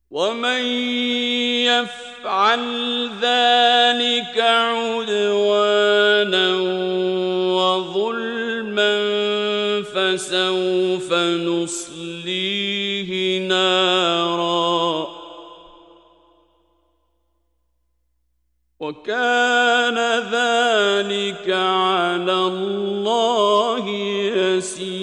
ومن يفعل ذلك عدوانا وظلما فسوف نصليه نارا وكان ذلك على الله يسيرا.